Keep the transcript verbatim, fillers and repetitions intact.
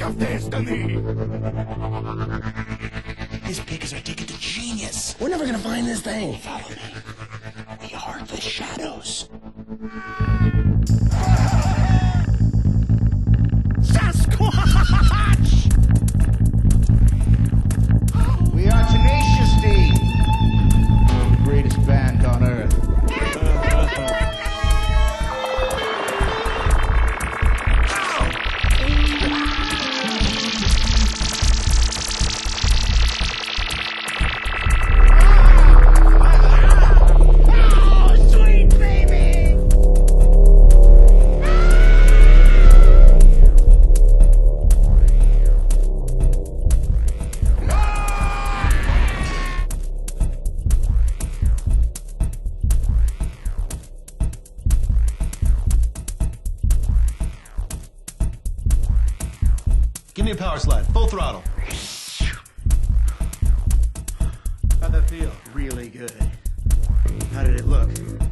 of destiny. This pig is our ticket to genius. We're never gonna find this thing. Follow me. We are the shadows. Sasquatch! We are Tenacious D, the greatest band on earth. Give me a power slide, full throttle. How'd that feel? Really good. How did it look?